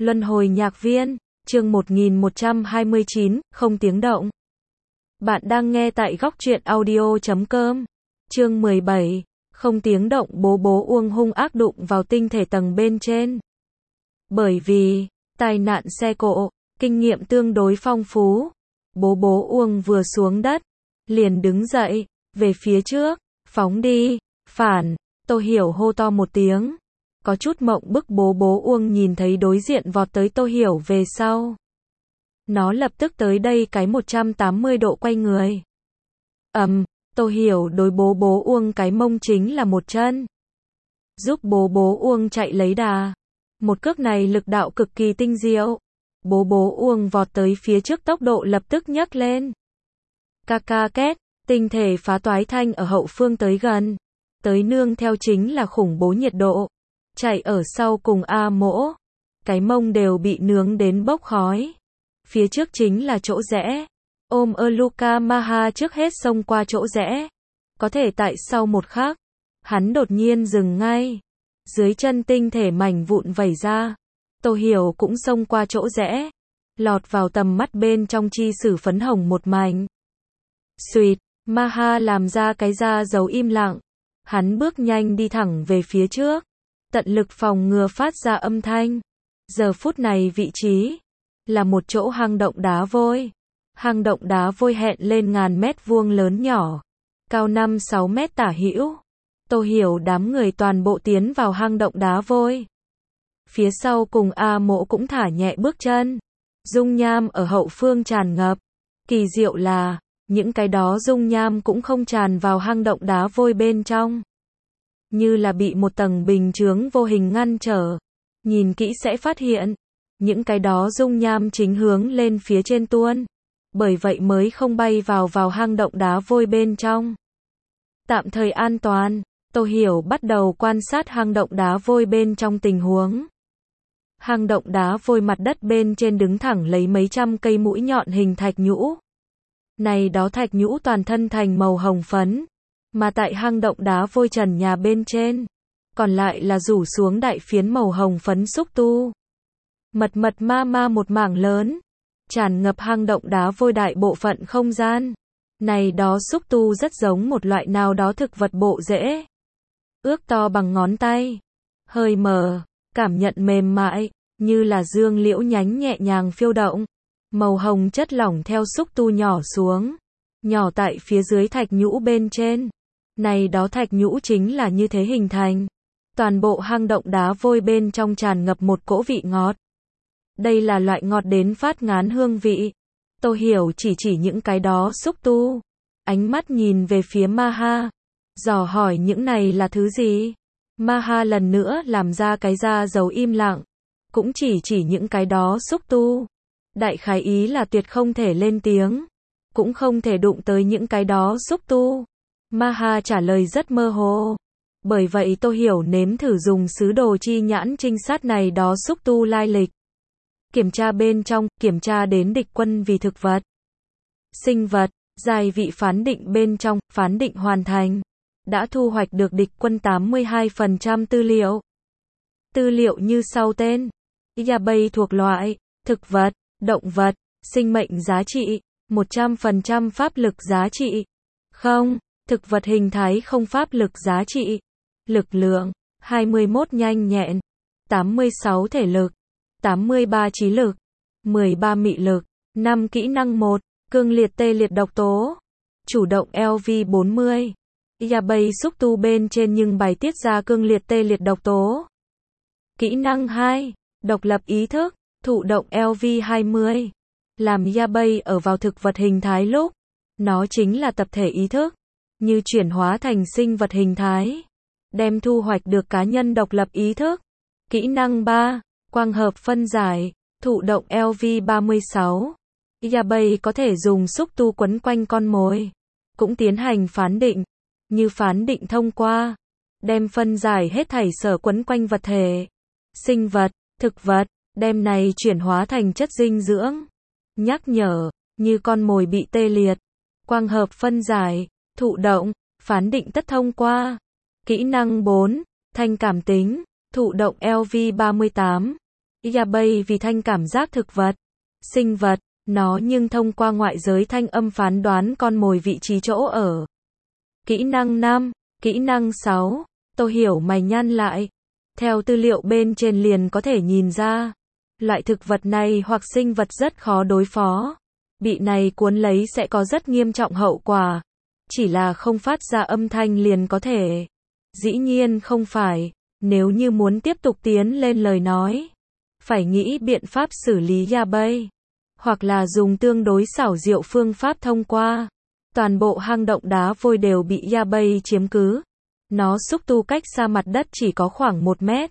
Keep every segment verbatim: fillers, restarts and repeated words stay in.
Luân hồi nhạc viên, chương một nghìn một trăm hai mươi chín, không tiếng động. Bạn đang nghe tại góc truyện audio chấm com. Chương mười bảy, không tiếng động. Bố bố Uông hung ác đụng vào tinh thể tầng bên trên. Bởi vì tai nạn xe cộ, kinh nghiệm tương đối phong phú, bố bố Uông vừa xuống đất, liền đứng dậy, về phía trước, phóng đi, phản. Tô Hiểu hô to một tiếng. Có chút mộng bức bố bố Uông nhìn thấy đối diện vọt tới Tô Hiểu về sau. Nó lập tức tới đây cái một trăm tám mươi độ quay người. Ầm, um, Tô Hiểu đối bố bố Uông cái mông chính là một chân. Giúp bố bố Uông chạy lấy đà. Một cước này lực đạo cực kỳ tinh diệu. Bố bố Uông vọt tới phía trước tốc độ lập tức nhấc lên. Ca ca két, tinh thể phá toái thanh ở hậu phương tới gần. Tới nương theo chính là khủng bố nhiệt độ. Chạy ở sau cùng A Mỗ. Cái mông đều bị nướng đến bốc khói. Phía trước chính là chỗ rẽ. Ôm ơ Luka Maha trước hết xông qua chỗ rẽ. Có thể tại sau một khắc, hắn đột nhiên dừng ngay. Dưới chân tinh thể mảnh vụn vẩy ra. Tô Hiểu cũng xông qua chỗ rẽ. Lọt vào tầm mắt bên trong chi sử phấn hồng một mảnh. Xuyệt, Maha làm ra cái da dấu im lặng. Hắn bước nhanh đi thẳng về phía trước. Tận lực phòng ngừa phát ra âm thanh. Giờ phút này vị trí là một chỗ hang động đá vôi. Hang động đá vôi hẹn lên ngàn mét vuông lớn nhỏ, cao năm sáu mét tả hữu. Tô Hiểu đám người toàn bộ tiến vào hang động đá vôi. Phía sau cùng A Mỗ cũng thả nhẹ bước chân. Dung nham ở hậu phương tràn ngập. Kỳ diệu là, những cái đó dung nham cũng không tràn vào hang động đá vôi bên trong. Như là bị một tầng bình chướng vô hình ngăn trở. Nhìn kỹ sẽ phát hiện, những cái đó dung nham chính hướng lên phía trên tuôn. Bởi vậy mới không bay vào vào hang động đá vôi bên trong. Tạm thời an toàn, Tô Hiểu bắt đầu quan sát hang động đá vôi bên trong tình huống. Hang động đá vôi mặt đất bên trên đứng thẳng lấy mấy trăm cây mũi nhọn hình thạch nhũ. Này đó thạch nhũ toàn thân thành màu hồng phấn. Mà tại hang động đá vôi trần nhà bên trên, còn lại là rủ xuống đại phiến màu hồng phấn xúc tu. Mật mật ma ma một mảng lớn, tràn ngập hang động đá vôi đại bộ phận không gian. Này đó xúc tu rất giống một loại nào đó thực vật bộ rễ. Ước to bằng ngón tay, hơi mờ, cảm nhận mềm mại, như là dương liễu nhánh nhẹ nhàng phiêu động. Màu hồng chất lỏng theo xúc tu nhỏ xuống, nhỏ tại phía dưới thạch nhũ bên trên. Này đó thạch nhũ chính là như thế hình thành. Toàn bộ hang động đá vôi bên trong tràn ngập một cỗ vị ngọt. Đây là loại ngọt đến phát ngán hương vị. Tô Hiểu chỉ chỉ những cái đó xúc tu. Ánh mắt nhìn về phía Maha. Dò hỏi những này là thứ gì? Maha lần nữa làm ra cái da dấu im lặng. Cũng chỉ chỉ những cái đó xúc tu. Đại khái ý là tuyệt không thể lên tiếng. Cũng không thể đụng tới những cái đó xúc tu. Maha trả lời rất mơ hồ. Bởi vậy Tô Hiểu nếm thử dùng sứ đồ chi nhãn trinh sát này đó xúc tu lai lịch. Kiểm tra bên trong, kiểm tra đến địch quân vì thực vật, sinh vật, giai vị phán định bên trong, phán định hoàn thành. Đã thu hoạch được địch quân tám mươi hai phần trăm tư liệu. Tư liệu như sau tên. Yabay thuộc loại, thực vật, động vật, sinh mệnh giá trị, một trăm phần trăm pháp lực giá trị. Không, thực vật hình thái không pháp lực giá trị. Lực lượng, hai mươi mốt nhanh nhẹn, tám mươi sáu thể lực, tám mươi ba trí lực, mười ba mị lực, năm kỹ năng một, cương liệt tê liệt độc tố. Chủ động L V bốn mươi. Yabay xúc tu bên trên nhưng bài tiết ra cương liệt tê liệt độc tố. Kỹ năng hai, độc lập ý thức, thụ động L V hai mươi. Làm Yabay ở vào thực vật hình thái lúc, nó chính là tập thể ý thức, như chuyển hóa thành sinh vật hình thái. Đem thu hoạch được cá nhân độc lập ý thức. Kỹ năng ba, quang hợp phân giải, thụ động L V ba mươi sáu. Yabay có thể dùng xúc tu quấn quanh con mồi. Cũng tiến hành phán định. Như phán định thông qua. Đem phân giải hết thảy sở quấn quanh vật thể. Sinh vật, thực vật, đem này chuyển hóa thành chất dinh dưỡng. Nhắc nhở, như con mồi bị tê liệt. Quang hợp phân giải, thụ động, phán định tất thông qua. Kỹ năng bốn, thanh cảm tính, thụ động L V ba mươi tám. Yabei vì thanh cảm giác thực vật, sinh vật, nó nhưng thông qua ngoại giới thanh âm phán đoán con mồi vị trí chỗ ở. Kỹ năng năm, kỹ năng sáu, tôi hiểu mày nhăn lại. Theo tư liệu bên trên liền có thể nhìn ra, loại thực vật này hoặc sinh vật rất khó đối phó. Bị này cuốn lấy sẽ có rất nghiêm trọng hậu quả. Chỉ là không phát ra âm thanh liền có thể. Dĩ nhiên không phải, nếu như muốn tiếp tục tiến lên lời nói, phải nghĩ biện pháp xử lý Yabei, hoặc là dùng tương đối xảo diệu phương pháp thông qua. Toàn bộ hang động đá vôi đều bị Yabei chiếm cứ. Nó xúc tu cách xa mặt đất chỉ có khoảng một mét.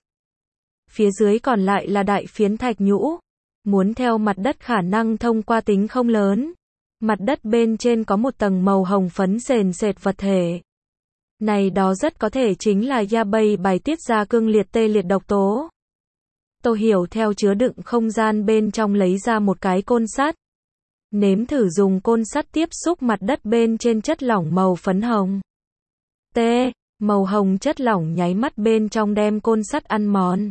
Phía dưới còn lại là đại phiến thạch nhũ. Muốn theo mặt đất khả năng thông qua tính không lớn. Mặt đất bên trên có một tầng màu hồng phấn sền sệt vật thể. Này đó rất có thể chính là Yabei bài tiết ra cương liệt tê liệt độc tố. Tôi hiểu theo chứa đựng không gian bên trong lấy ra một cái côn sắt. Nếm thử dùng côn sắt tiếp xúc mặt đất bên trên chất lỏng màu phấn hồng. T. Màu hồng chất lỏng nháy mắt bên trong đem côn sắt ăn mòn.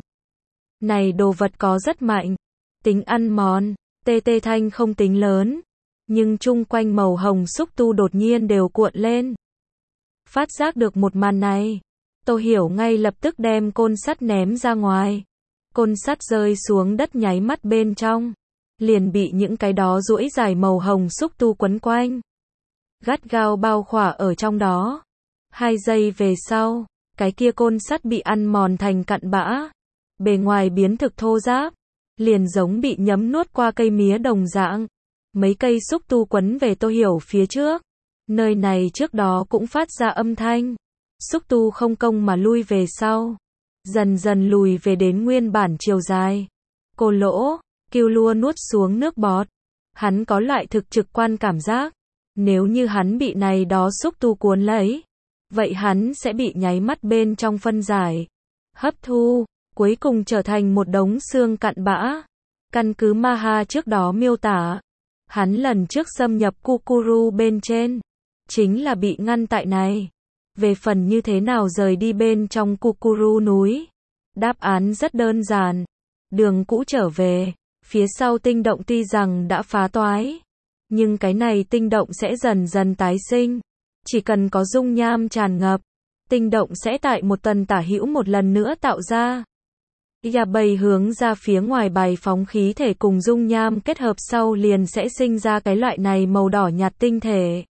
Này đồ vật có rất mạnh. Tính ăn mòn. Tê tê thanh không tính lớn. Nhưng chung quanh màu hồng xúc tu đột nhiên đều cuộn lên. Phát giác được một màn này. Tôi hiểu ngay lập tức đem côn sắt ném ra ngoài. Côn sắt rơi xuống đất nháy mắt bên trong. Liền bị những cái đó duỗi dài màu hồng xúc tu quấn quanh. Gắt gao bao khỏa ở trong đó. Hai giây về sau, cái kia côn sắt bị ăn mòn thành cặn bã. Bề ngoài biến thực thô ráp. Liền giống bị nhấm nuốt qua cây mía đồng dạng. Mấy cây xúc tu quấn về tôi hiểu phía trước. Nơi này trước đó cũng phát ra âm thanh. Xúc tu không công mà lui về sau. Dần dần lùi về đến nguyên bản chiều dài. Cô lỗ, kêu lua nuốt xuống nước bọt. Hắn có loại thực trực quan cảm giác. Nếu như hắn bị này đó xúc tu cuốn lấy, vậy hắn sẽ bị nháy mắt bên trong phân giải, hấp thu, cuối cùng trở thành một đống xương cặn bã. Căn cứ Maha trước đó miêu tả, hắn lần trước xâm nhập Kukuru bên trên, chính là bị ngăn tại này. Về phần như thế nào rời đi bên trong Kukuru núi, đáp án rất đơn giản. Đường cũ trở về, phía sau tinh động tuy rằng đã phá toái, nhưng cái này tinh động sẽ dần dần tái sinh. Chỉ cần có dung nham tràn ngập, tinh động sẽ tại một tầng tả hữu một lần nữa tạo ra. Yabei hướng ra phía ngoài bài phóng khí thể cùng dung nham kết hợp sau liền sẽ sinh ra cái loại này màu đỏ nhạt tinh thể.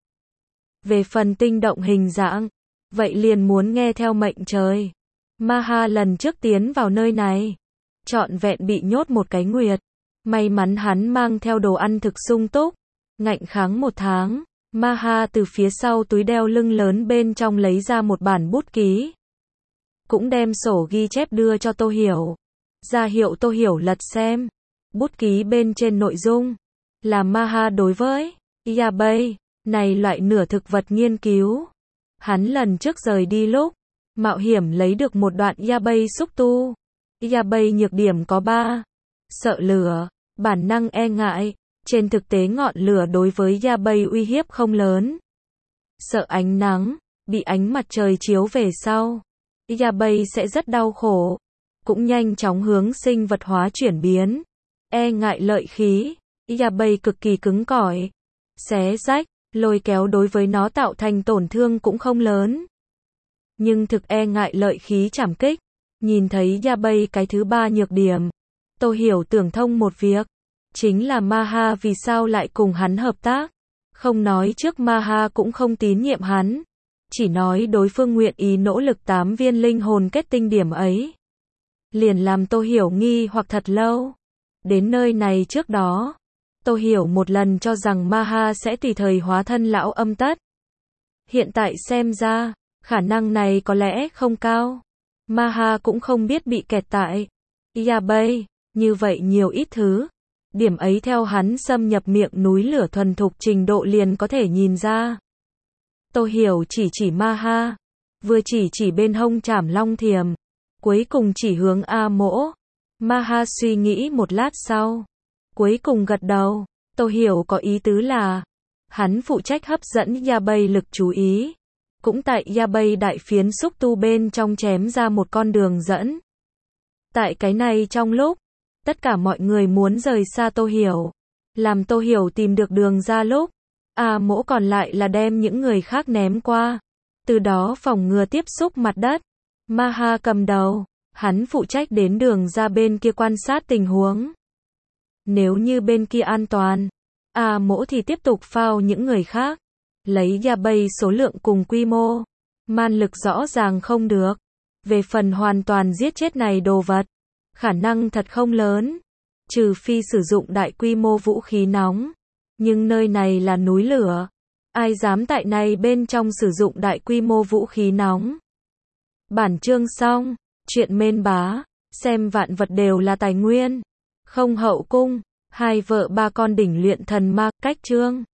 Về phần tinh động hình dạng, vậy liền muốn nghe theo mệnh trời. Maha lần trước tiến vào nơi này, trọn vẹn bị nhốt một cái nguyệt. May mắn hắn mang theo đồ ăn thực sung túc, ngạnh kháng một tháng. Maha từ phía sau túi đeo lưng lớn bên trong lấy ra một bản bút ký. Cũng đem sổ ghi chép đưa cho Tô Hiểu. Ra hiệu Tô Hiểu lật xem. Bút ký bên trên nội dung là Maha đối với Yabei, này loại nửa thực vật nghiên cứu. Hắn lần trước rời đi lúc, mạo hiểm lấy được một đoạn Yabei xúc tu. Yabei nhược điểm có ba. Sợ lửa, bản năng e ngại. Trên thực tế ngọn lửa đối với Yabei uy hiếp không lớn. Sợ ánh nắng, bị ánh mặt trời chiếu về sau, Yabei sẽ rất đau khổ, cũng nhanh chóng hướng sinh vật hóa chuyển biến. E ngại lợi khí, Yabei cực kỳ cứng cỏi, xé rách, lôi kéo đối với nó tạo thành tổn thương cũng không lớn. Nhưng thực e ngại lợi khí trảm kích, nhìn thấy Yabei cái thứ ba nhược điểm, Tô Hiểu tưởng thông một việc. Chính là Maha vì sao lại cùng hắn hợp tác. Không nói trước Maha cũng không tín nhiệm hắn. Chỉ nói đối phương nguyện ý nỗ lực tám viên linh hồn kết tinh điểm ấy. Liền làm Tô Hiểu nghi hoặc thật lâu. Đến nơi này trước đó, Tô Hiểu một lần cho rằng Maha sẽ tùy thời hóa thân lão âm tất. Hiện tại xem ra, khả năng này có lẽ không cao. Maha cũng không biết bị kẹt tại Yabei, như vậy nhiều ít thứ. Điểm ấy theo hắn xâm nhập miệng núi lửa thuần thục trình độ liền có thể nhìn ra. Tô Hiểu chỉ chỉ Maha, vừa chỉ chỉ bên hông trảm long thiềm, cuối cùng chỉ hướng A Mỗ. Maha suy nghĩ một lát sau, cuối cùng gật đầu. Tô Hiểu có ý tứ là, hắn phụ trách hấp dẫn Yabei lực chú ý, cũng tại Yabei đại phiến xúc tu bên trong chém ra một con đường dẫn. Tại cái này trong lúc Tất cả mọi người muốn rời xa Tô Hiểu. Làm Tô Hiểu tìm được đường ra lúc A Mỗ còn lại là đem những người khác ném qua. Từ đó phòng ngừa tiếp xúc mặt đất. Maha cầm đầu. Hắn phụ trách đến đường ra bên kia quan sát tình huống. Nếu như bên kia an toàn, A Mỗ thì tiếp tục phao những người khác. Lấy gia bay số lượng cùng quy mô. Man lực rõ ràng không được. Về phần hoàn toàn giết chết này đồ vật, khả năng thật không lớn. Trừ phi sử dụng đại quy mô vũ khí nóng. Nhưng nơi này là núi lửa. Ai dám tại này bên trong sử dụng đại quy mô vũ khí nóng. Bản chương xong. Chuyện mên bá. Xem vạn vật đều là tài nguyên. Không hậu cung. Hai vợ ba con đỉnh luyện thần ma. Cách chương.